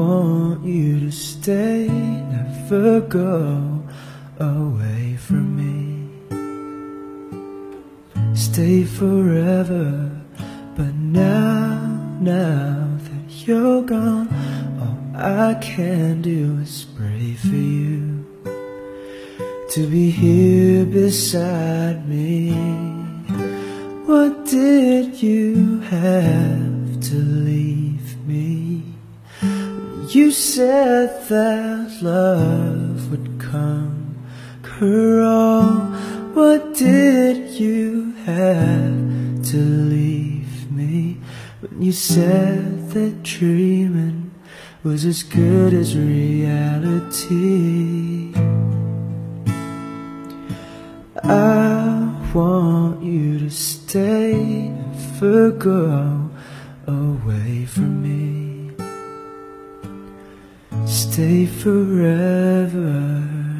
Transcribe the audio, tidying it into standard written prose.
want you to stay, never go away from me. Stay forever, but now that you're gone, all I can do is pray for you to be here beside me. What did you have to leave me? You said that love would conquer all. What did you have to leave me when you said that dreaming was as good as reality? I want you to stay, never go away from me. Stay forever.